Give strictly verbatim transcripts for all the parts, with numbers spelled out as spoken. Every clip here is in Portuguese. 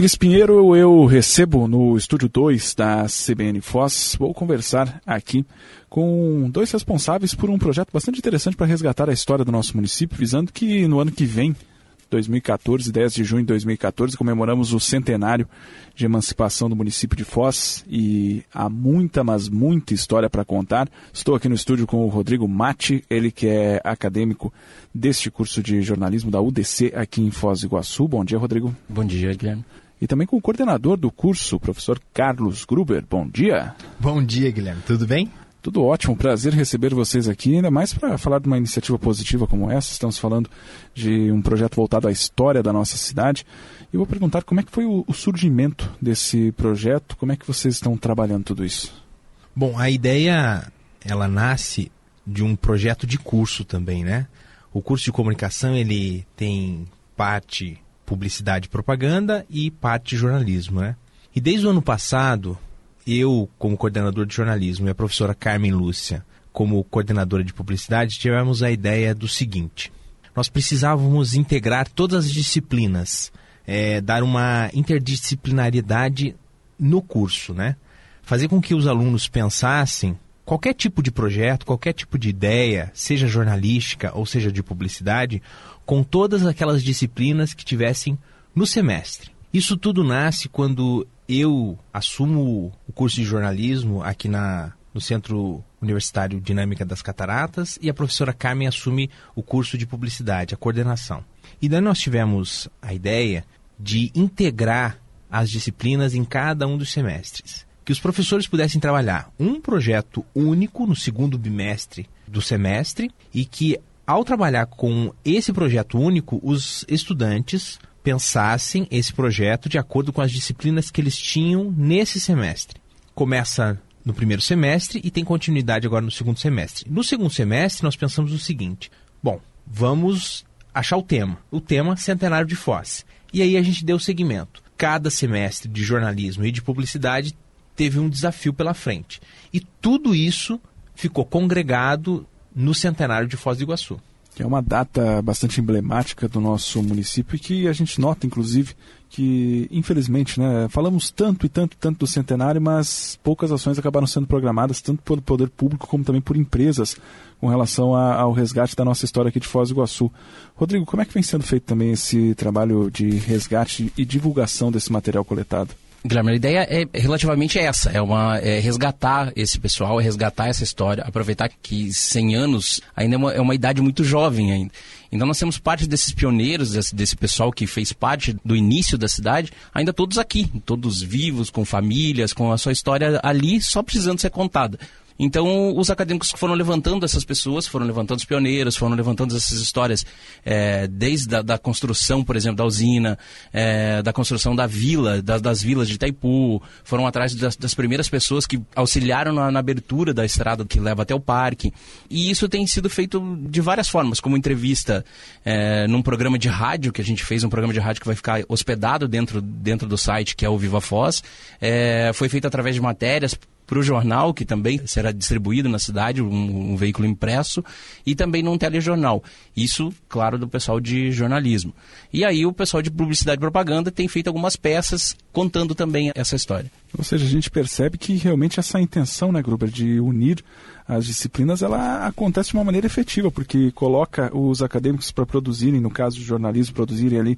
Cris Pinheiro, eu recebo no estúdio dois da C B N Foz. Vou conversar aqui com dois responsáveis por um projeto bastante interessante para resgatar a história do nosso município, visando que no ano que vem, dois mil e catorze, dez de junho de dois mil e catorze, comemoramos o centenário de emancipação do município de Foz e há muita, mas muita história para contar. Estou aqui no estúdio com o Rodrigo Matti, ele que é acadêmico deste curso de jornalismo da U D C aqui em Foz do Iguaçu. Bom dia, Rodrigo. Bom dia, Guilherme. E também com o coordenador do curso, o professor Carlos Gruber. Bom dia. Bom dia, Guilherme. Tudo bem? Tudo ótimo, prazer receber vocês aqui, ainda mais para falar de uma iniciativa positiva como essa. Estamos falando de um projeto voltado à história da nossa cidade. E eu vou perguntar como é que foi o, o surgimento desse projeto, como é que vocês estão trabalhando tudo isso? Bom, a ideia, ela nasce de um projeto de curso também, né? O curso de comunicação, ele tem parte publicidade e propaganda e parte jornalismo, né? E desde o ano passado, eu, como coordenador de jornalismo, e a professora Carmen Lúcia, como coordenadora de publicidade, tivemos a ideia do seguinte: nós precisávamos integrar todas as disciplinas, é, dar uma interdisciplinariedade no curso, né? Fazer com que os alunos pensassem qualquer tipo de projeto, qualquer tipo de ideia, seja jornalística ou seja de publicidade, com todas aquelas disciplinas que tivessem no semestre. Isso tudo nasce quando eu assumo o curso de jornalismo aqui na, no Centro Universitário Dinâmica das Cataratas e a professora Carmen assume o curso de publicidade, a coordenação. E daí nós tivemos a ideia de integrar as disciplinas em cada um dos semestres. Que os professores pudessem trabalhar um projeto único no segundo bimestre do semestre e que, ao trabalhar com esse projeto único, os estudantes pensassem esse projeto de acordo com as disciplinas que eles tinham nesse semestre. Começa no primeiro semestre e tem continuidade agora no segundo semestre. No segundo semestre, nós pensamos o seguinte: bom, vamos achar o tema. O tema Centenário de Foz. E aí a gente deu o segmento. Cada semestre de jornalismo e de publicidade teve um desafio pela frente. E tudo isso ficou congregado no Centenário de Foz do Iguaçu. Que é uma data bastante emblemática do nosso município e que a gente nota, inclusive, que, infelizmente, né, falamos tanto e tanto e tanto do centenário, mas poucas ações acabaram sendo programadas, tanto pelo poder público como também por empresas, com relação a, ao resgate da nossa história aqui de Foz do Iguaçu. Rodrigo, como é que vem sendo feito também esse trabalho de resgate e divulgação desse material coletado? Guilherme, a ideia é relativamente essa, é, uma, é resgatar esse pessoal, é resgatar essa história, aproveitar que cem anos ainda é uma, é uma idade muito jovem ainda. Então nós temos parte desses pioneiros, desse, desse pessoal que fez parte do início da cidade, ainda todos aqui, todos vivos, com famílias, com a sua história ali, só precisando ser contada. Então, os acadêmicos que foram levantando essas pessoas, foram levantando os pioneiros, foram levantando essas histórias, é, desde a da construção, por exemplo, da usina, é, da construção da vila, das, das vilas de Itaipu, foram atrás das, das primeiras pessoas que auxiliaram na, na abertura da estrada que leva até o parque. E isso tem sido feito de várias formas, como entrevista é, num programa de rádio, que a gente fez, um programa de rádio que vai ficar hospedado dentro, dentro do site, que é o Viva Foz. É, foi feito através de matérias para o jornal, que também será distribuído na cidade, um, um veículo impresso, e também num telejornal. Isso, claro, do pessoal de jornalismo. E aí o pessoal de publicidade e propaganda tem feito algumas peças contando também essa história. Ou seja, a gente percebe que realmente essa intenção, né, Gruber, de unir as disciplinas, ela acontece de uma maneira efetiva, porque coloca os acadêmicos para produzirem, no caso do jornalismo, produzirem ali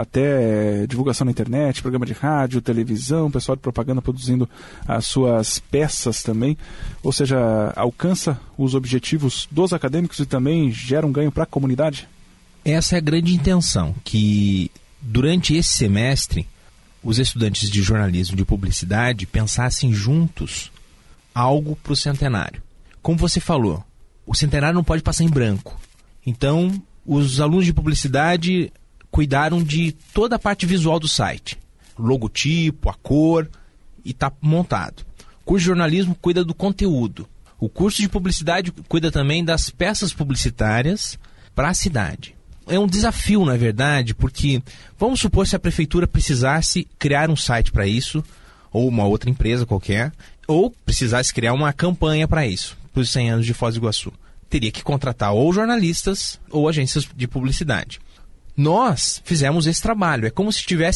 até divulgação na internet, programa de rádio, televisão, pessoal de propaganda produzindo as suas peças também, ou seja, alcança os objetivos dos acadêmicos e também gera um ganho para a comunidade? Essa é a grande intenção, que durante esse semestre os estudantes de jornalismo e de publicidade pensassem juntos algo para o centenário. Como você falou, o centenário não pode passar em branco. Então, os alunos de publicidade cuidaram de toda a parte visual do site. O logotipo, a cor, e está montado. O curso de jornalismo cuida do conteúdo. O curso de publicidade cuida também das peças publicitárias para a cidade. É um desafio, na verdade, porque vamos supor se a prefeitura precisasse criar um site para isso, ou uma outra empresa qualquer, ou precisasse criar uma campanha para isso, para os cem anos de Foz do Iguaçu. Teria que contratar ou jornalistas ou agências de publicidade. Nós fizemos esse trabalho. É como se tivesse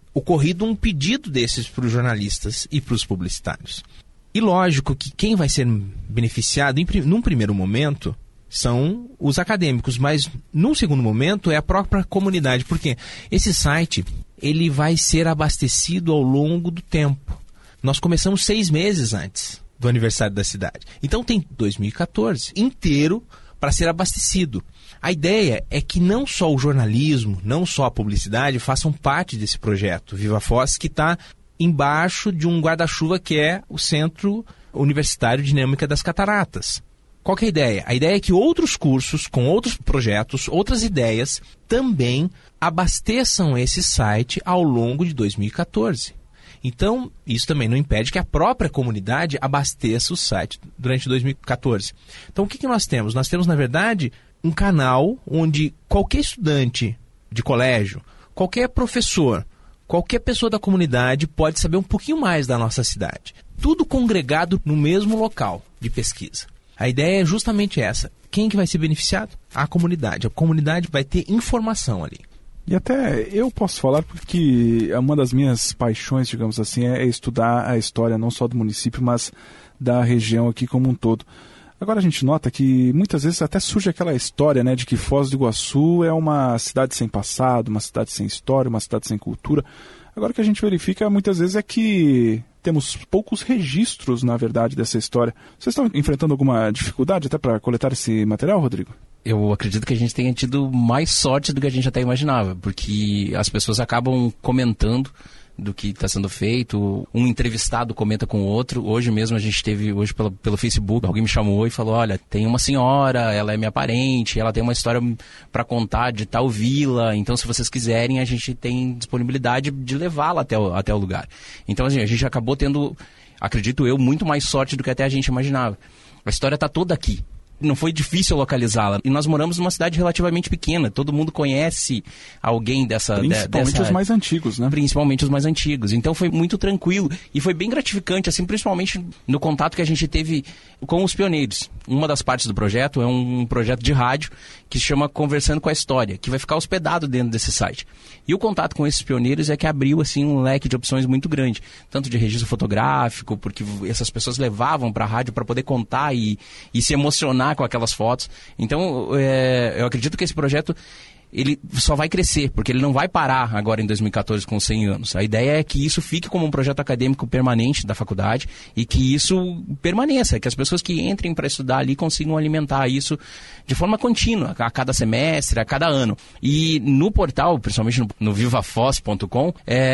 ocorrido um pedido desses para os jornalistas e para os publicitários. E lógico que quem vai ser beneficiado, em, num primeiro momento, são os acadêmicos, mas num segundo momento é a própria comunidade, porque esse site ele vai ser abastecido ao longo do tempo. Nós começamos seis meses antes do aniversário da cidade. Então tem dois mil e quatorze inteiro para ser abastecido. A ideia é que não só o jornalismo, não só a publicidade façam parte desse projeto Viva Foz, que está embaixo de um guarda-chuva que é o Centro Universitário de Dinâmica das Cataratas. Qual que é a ideia? A ideia é que outros cursos, com outros projetos, outras ideias, também abasteçam esse site ao longo de dois mil e quatorze. Então, isso também não impede que a própria comunidade abasteça o site durante dois mil e quatorze. Então, o que, que nós temos? Nós temos, na verdade, um canal onde qualquer estudante de colégio, qualquer professor, qualquer pessoa da comunidade pode saber um pouquinho mais da nossa cidade. Tudo congregado no mesmo local de pesquisa. A ideia é justamente essa. Quem que vai ser beneficiado? A comunidade. A comunidade vai ter informação ali. E até eu posso falar porque uma das minhas paixões, digamos assim, é estudar a história não só do município, mas da região aqui como um todo. Agora a gente nota que muitas vezes até surge aquela história, né, de que Foz do Iguaçu é uma cidade sem passado, uma cidade sem história, uma cidade sem cultura. Agora o que a gente verifica muitas vezes é que temos poucos registros, na verdade, dessa história. Vocês estão enfrentando alguma dificuldade até para coletar esse material, Rodrigo? Eu acredito que a gente tenha tido mais sorte do que a gente até imaginava, porque as pessoas acabam comentando do que está sendo feito, um entrevistado comenta com o outro. Hoje mesmo a gente teve, hoje pelo, pelo Facebook, alguém me chamou e falou, olha, tem uma senhora, ela é minha parente, ela tem uma história para contar de tal vila, então se vocês quiserem a gente tem disponibilidade de levá-la até o, até o lugar. Então assim, a gente acabou tendo, acredito eu, muito mais sorte do que até a gente imaginava. A história está toda aqui. Não foi difícil localizá-la. E nós moramos numa cidade relativamente pequena. Todo mundo conhece alguém dessa... Principalmente dessa, os mais antigos, né? Principalmente os mais antigos. Então foi muito tranquilo. E foi bem gratificante, assim, principalmente no contato que a gente teve com os pioneiros. Uma das partes do projeto é um projeto de rádio que se chama Conversando com a História, que vai ficar hospedado dentro desse site. E o contato com esses pioneiros é que abriu, assim, um leque de opções muito grande. Tanto de registro fotográfico, porque essas pessoas levavam para a rádio para poder contar e, e se emocionar com aquelas fotos. Então, é, eu acredito que esse projeto ele só vai crescer, porque ele não vai parar agora em dois mil e quatorze com cem anos. A ideia é que isso fique como um projeto acadêmico permanente da faculdade e que isso permaneça, que as pessoas que entrem para estudar ali consigam alimentar isso de forma contínua, a cada semestre, a cada ano. E no portal, principalmente no, no viva foz ponto com,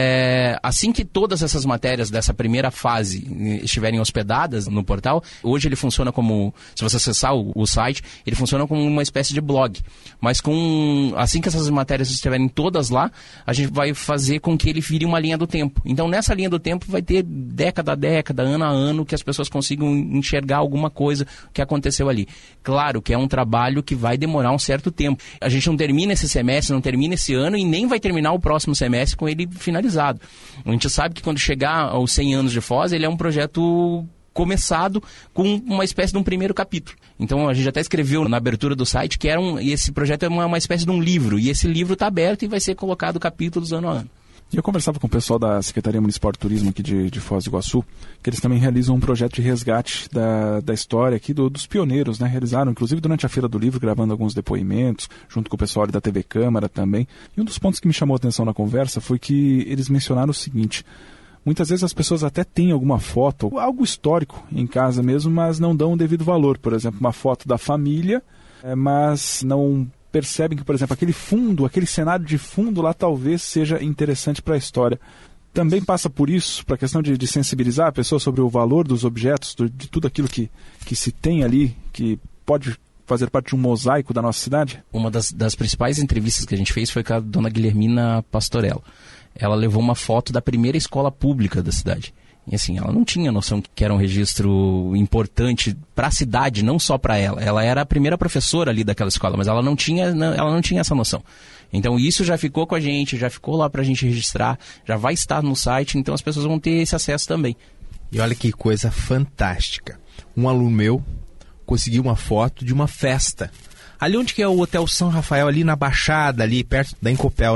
é, assim que todas essas matérias dessa primeira fase estiverem hospedadas no portal, hoje ele funciona como, se você acessar o, o site, ele funciona como uma espécie de blog, mas com... Assim que essas matérias estiverem todas lá, a gente vai fazer com que ele vire uma linha do tempo. Então, nessa linha do tempo, vai ter década a década, ano a ano, que as pessoas consigam enxergar alguma coisa que aconteceu ali. Claro que é um trabalho que vai demorar um certo tempo. A gente não termina esse semestre, não termina esse ano e nem vai terminar o próximo semestre com ele finalizado. A gente sabe que quando chegar aos cem anos de Foz, ele é um projeto começado com uma espécie de um primeiro capítulo. Então a gente até escreveu na abertura do site que era um, esse projeto é uma, uma espécie de um livro, e esse livro está aberto e vai ser colocado capítulos ano a ano. E eu conversava com o pessoal da Secretaria Municipal de Turismo aqui de, de Foz do Iguaçu, que eles também realizam um projeto de resgate da, da história aqui do, dos pioneiros, né? Realizaram, inclusive durante a Feira do Livro, gravando alguns depoimentos, junto com o pessoal da T V Câmara também. E um dos pontos que me chamou a atenção na conversa foi que eles mencionaram o seguinte: muitas vezes as pessoas até têm alguma foto, algo histórico em casa mesmo, mas não dão o devido valor. Por exemplo, uma foto da família, é, mas não percebem que, por exemplo, aquele fundo, aquele cenário de fundo lá talvez seja interessante para a história. Também passa por isso, para a questão de, de sensibilizar a pessoa sobre o valor dos objetos, do, de tudo aquilo que, que se tem ali, que pode fazer parte de um mosaico da nossa cidade? Uma das, das principais entrevistas que a gente fez foi com a dona Guilhermina Pastorello. Ela levou uma foto da primeira escola pública da cidade. E assim, ela não tinha noção que era um registro importante para a cidade, não só para ela. Ela era a primeira professora ali daquela escola, mas ela não tinha, ela não tinha essa noção. Então isso já ficou com a gente, já ficou lá para a gente registrar, já vai estar no site, então as pessoas vão ter esse acesso também. E olha que coisa fantástica. Um aluno meu conseguiu uma foto de uma festa. Ali onde que é o Hotel São Rafael, ali na Baixada, ali perto da Encopel ali.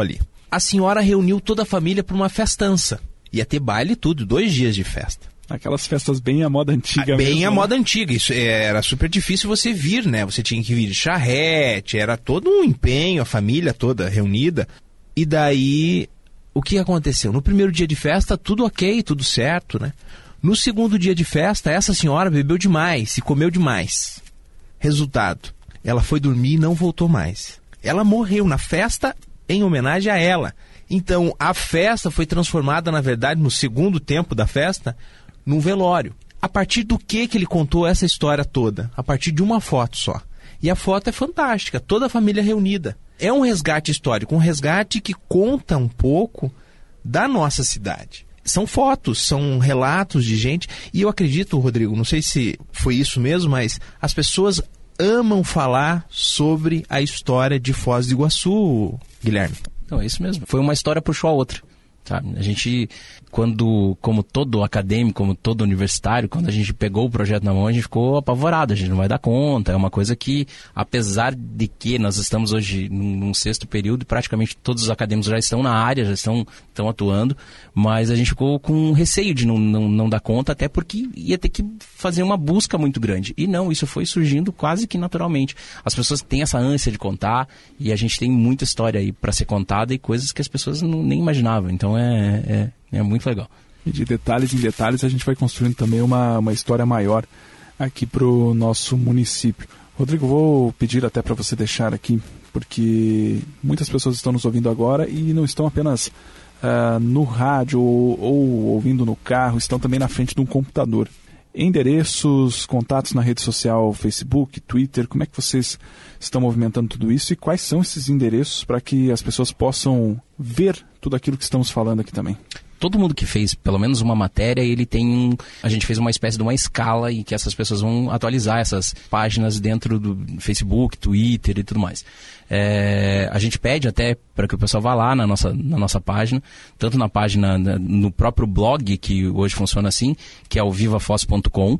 a senhora reuniu toda a família para uma festança. Ia ter baile e tudo, dois dias de festa. Aquelas festas bem à moda antiga Bem mesmo, à né? moda antiga. Isso era super difícil você vir, né? Você tinha que vir de charrete, era todo um empenho, a família toda reunida. E daí, o que aconteceu? No primeiro dia de festa, tudo ok, tudo certo, né? No segundo dia de festa, essa senhora bebeu demais e comeu demais. Resultado, ela foi dormir e não voltou mais. Ela morreu na festa em homenagem a ela. Então, a festa foi transformada, na verdade, no segundo tempo da festa, num velório. A partir do que que ele contou essa história toda? A partir de uma foto só. E a foto é fantástica, toda a família reunida. É um resgate histórico, um resgate que conta um pouco da nossa cidade. São fotos, são relatos de gente. E eu acredito, Rodrigo, não sei se foi isso mesmo, mas as pessoas amam falar sobre a história de Foz do Iguaçu, Guilherme. Não, é isso mesmo. Foi uma história puxou a outra. Tá? A gente, quando, como todo acadêmico, como todo universitário, quando a gente pegou o projeto na mão, a gente ficou apavorado, a gente não vai dar conta. É uma coisa que, apesar de que nós estamos hoje num, num sexto período, praticamente todos os acadêmicos já estão na área, já estão, estão atuando, mas a gente ficou com receio de não, não, não dar conta, até porque ia ter que fazer uma busca muito grande. E não, isso foi surgindo quase que naturalmente. As pessoas têm essa ânsia de contar e a gente tem muita história aí para ser contada e coisas que as pessoas não, nem imaginavam. Então é, é, é muito legal. E de detalhes em detalhes a gente vai construindo também uma, uma história maior aqui para o nosso município. Rodrigo, vou pedir até para você deixar aqui, porque muitas pessoas estão nos ouvindo agora e não estão apenas uh, no rádio ou, ou ouvindo no carro, estão também na frente de um computador. Endereços, contatos na rede social, Facebook, Twitter, como é que vocês estão movimentando tudo isso e quais são esses endereços para que as pessoas possam ver tudo aquilo que estamos falando aqui também? Todo mundo que fez pelo menos uma matéria, ele tem um... A gente fez uma espécie de uma escala em que essas pessoas vão atualizar essas páginas dentro do Facebook, Twitter e tudo mais. É, a gente pede até para que o pessoal vá lá na nossa, na nossa página, tanto na página, no próprio blog, que hoje funciona assim, que é o viva foz ponto com,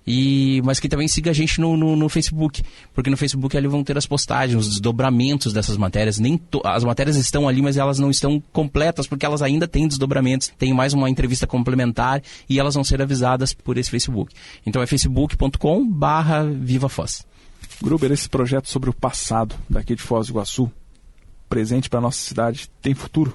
e, mas que também siga a gente no, no, no Facebook, porque no Facebook ali vão ter as postagens, os desdobramentos dessas matérias. Nem to, as matérias estão ali, mas elas não estão completas, porque elas ainda têm desdobramentos. Tem mais uma entrevista complementar e elas vão ser avisadas por esse Facebook. Então é facebook ponto com barra viva foz. Gruber, esse projeto sobre o passado daqui de Foz do Iguaçu, presente para a nossa cidade, tem futuro?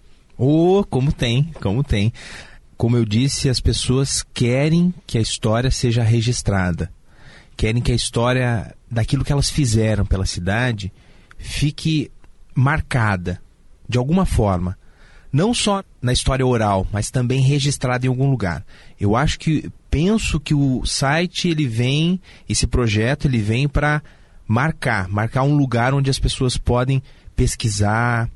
Oh, como tem, como tem. Como eu disse, as pessoas querem que a história seja registrada. Querem que a história daquilo que elas fizeram pela cidade fique marcada, de alguma forma. Não só na história oral, mas também registrada em algum lugar. Eu acho que, penso que o site, ele vem, esse projeto, ele vem para marcar, marcar um lugar onde as pessoas podem pesquisar,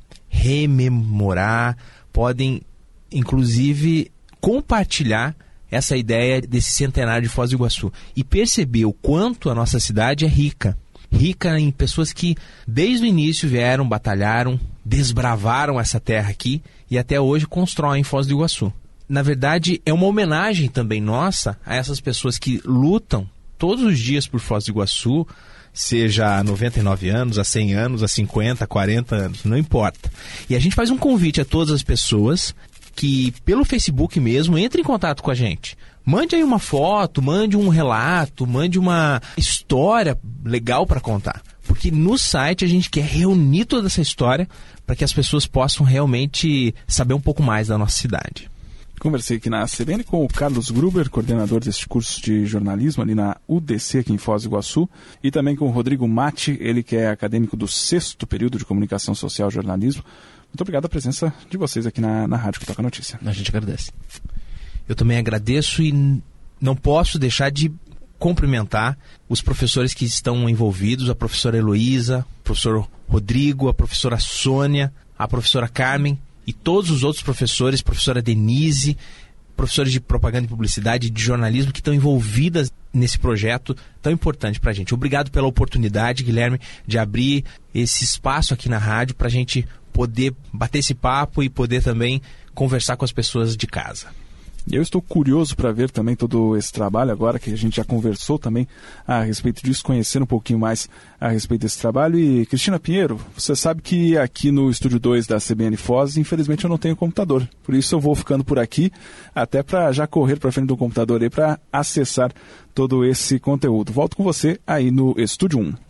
rememorar, podem, inclusive, compartilhar essa ideia desse centenário de Foz do Iguaçu e perceber o quanto a nossa cidade é rica. Rica em pessoas que desde o início vieram, batalharam, desbravaram essa terra aqui e até hoje constroem Foz do Iguaçu. Na verdade, é uma homenagem também nossa a essas pessoas que lutam todos os dias por Foz do Iguaçu, seja há noventa e nove anos, há cem anos, há cinquenta, quarenta anos, não importa. E a gente faz um convite a todas as pessoas que, pelo Facebook mesmo, entrem em contato com a gente. Mande aí uma foto, mande um relato, mande uma história legal para contar. Porque no site a gente quer reunir toda essa história para que as pessoas possam realmente saber um pouco mais da nossa cidade. Conversei aqui na C B N com o Carlos Gruber, coordenador deste curso de jornalismo ali na U D C, aqui em Foz do Iguaçu, e também com o Rodrigo Matti, ele que é acadêmico do sexto período de Comunicação Social e Jornalismo. Muito obrigado a presença de vocês aqui na, na Rádio que Toca Notícia. A gente agradece. Eu também agradeço e não posso deixar de cumprimentar os professores que estão envolvidos, a professora Heloísa, o professor Rodrigo, a professora Sônia, a professora Carmen e todos os outros professores, professora Denise, professores de propaganda e publicidade e de jornalismo que estão envolvidas nesse projeto tão importante para a gente. Obrigado pela oportunidade, Guilherme, de abrir esse espaço aqui na rádio para a gente poder bater esse papo e poder também conversar com as pessoas de casa. Eu estou curioso para ver também todo esse trabalho, agora que a gente já conversou também a respeito disso, conhecer um pouquinho mais a respeito desse trabalho. E, Cristina Pinheiro, você sabe que aqui no Estúdio dois da C B N Foz, infelizmente eu não tenho computador. Por isso eu vou ficando por aqui, até para já correr para frente do computador aí para acessar todo esse conteúdo. Volto com você aí no Estúdio um.